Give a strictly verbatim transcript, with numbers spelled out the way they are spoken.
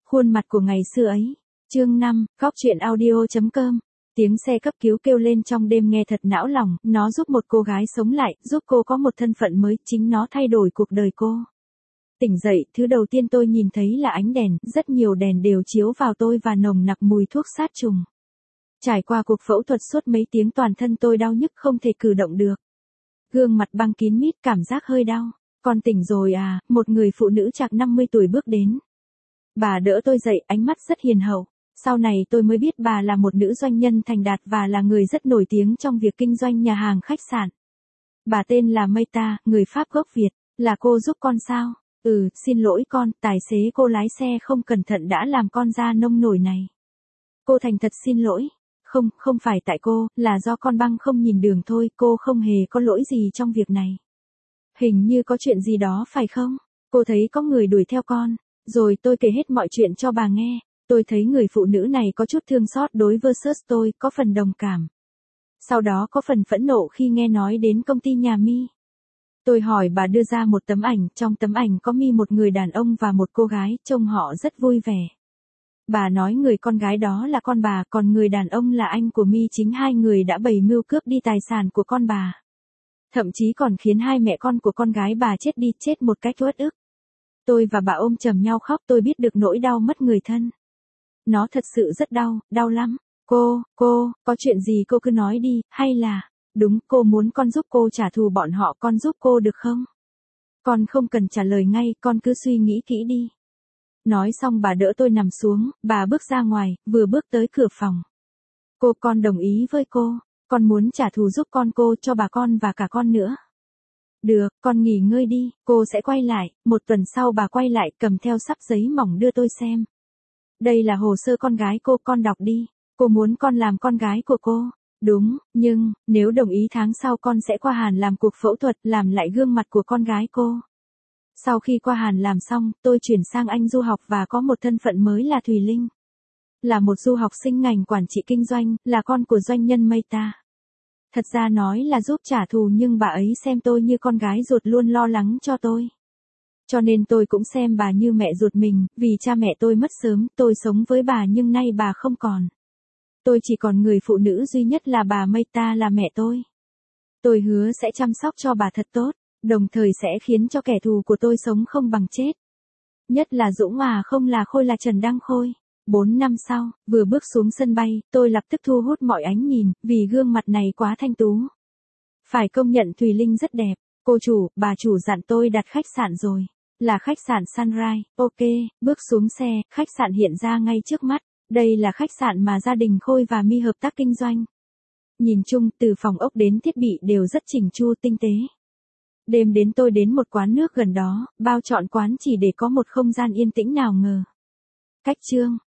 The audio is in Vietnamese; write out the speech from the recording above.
Khuôn mặt của ngày xưa ấy. Chương năm, Góc truyện audio.com. Tiếng xe cấp cứu kêu lên trong đêm nghe thật não lòng, nó giúp một cô gái sống lại, giúp cô có một thân phận mới, chính nó thay đổi cuộc đời cô. Tỉnh dậy, thứ đầu tiên tôi nhìn thấy là ánh đèn, rất nhiều đèn đều chiếu vào tôi và nồng nặc mùi thuốc sát trùng. Trải qua cuộc phẫu thuật suốt mấy tiếng toàn thân tôi đau nhức không thể cử động được. Gương mặt băng kín mít, cảm giác hơi đau. Con tỉnh rồi à, một người phụ nữ chạc năm mươi tuổi bước đến. Bà đỡ tôi dậy, ánh mắt rất hiền hậu. Sau này tôi mới biết bà là một nữ doanh nhân thành đạt và là người rất nổi tiếng trong việc kinh doanh nhà hàng khách sạn. Bà tên là Mayta, người Pháp gốc Việt. Là cô giúp con sao? Ừ, xin lỗi con, tài xế cô lái xe không cẩn thận đã làm con ra nông nổi này. Cô thành thật xin lỗi. Không, không phải tại cô, là do con băng không nhìn đường thôi, cô không hề có lỗi gì trong việc này. Hình như có chuyện gì đó phải không? Cô thấy có người đuổi theo con. Rồi tôi kể hết mọi chuyện cho bà nghe. Tôi thấy người phụ nữ này có chút thương xót đối versus tôi, có phần đồng cảm. Sau đó có phần phẫn nộ khi nghe nói đến công ty nhà Mi. Tôi hỏi bà đưa ra một tấm ảnh, trong tấm ảnh có Mi một người đàn ông và một cô gái, trông họ rất vui vẻ. Bà nói người con gái đó là con bà, còn người đàn ông là anh của Mi, chính hai người đã bày mưu cướp đi tài sản của con bà. Thậm chí còn khiến hai mẹ con của con gái bà chết đi, chết một cách uất ức. Tôi và bà ôm chầm nhau khóc, tôi biết được nỗi đau mất người thân. Nó thật sự rất đau, đau lắm. Cô, cô, có chuyện gì cô cứ nói đi, hay là, đúng, cô muốn con giúp cô trả thù bọn họ, con giúp cô được không? Con không cần trả lời ngay, con cứ suy nghĩ kỹ đi. Nói xong bà đỡ tôi nằm xuống, bà bước ra ngoài, vừa bước tới cửa phòng. Cô, con đồng ý với cô, con muốn trả thù giúp con cô, cho bà con và cả con nữa. Được, con nghỉ ngơi đi, cô sẽ quay lại. Một tuần sau bà quay lại cầm theo sắp giấy mỏng đưa tôi xem. Đây là hồ sơ con gái cô, con đọc đi. Cô muốn con làm con gái của cô. Đúng, nhưng, nếu đồng ý tháng sau con sẽ qua Hàn làm cuộc phẫu thuật, làm lại gương mặt của con gái cô. Sau khi qua Hàn làm xong, tôi chuyển sang Anh du học và có một thân phận mới là Thùy Linh. Là một du học sinh ngành quản trị kinh doanh, là con của doanh nhân Mayta. Thật ra nói là giúp trả thù nhưng bà ấy xem tôi như con gái ruột, luôn lo lắng cho tôi. Cho nên tôi cũng xem bà như mẹ ruột mình, vì cha mẹ tôi mất sớm, tôi sống với bà nhưng nay bà không còn. Tôi chỉ còn người phụ nữ duy nhất là bà Mayta là mẹ tôi. Tôi hứa sẽ chăm sóc cho bà thật tốt, đồng thời sẽ khiến cho kẻ thù của tôi sống không bằng chết. Nhất là Dũng à, không là Khôi, là Trần Đăng Khôi. Bốn năm sau, vừa bước xuống sân bay, tôi lập tức thu hút mọi ánh nhìn, vì gương mặt này quá thanh tú. Phải công nhận Thùy Linh rất đẹp. Cô chủ, bà chủ dặn tôi đặt khách sạn rồi. Là khách sạn Sunrise, ok, bước xuống xe, khách sạn hiện ra ngay trước mắt. Đây là khách sạn mà gia đình Khôi và Mi hợp tác kinh doanh. Nhìn chung, từ phòng ốc đến thiết bị đều rất chỉnh chu, tinh tế. Đêm đến tôi đến một quán nước gần đó, bao trọn quán chỉ để có một không gian yên tĩnh nào ngờ. Cách chương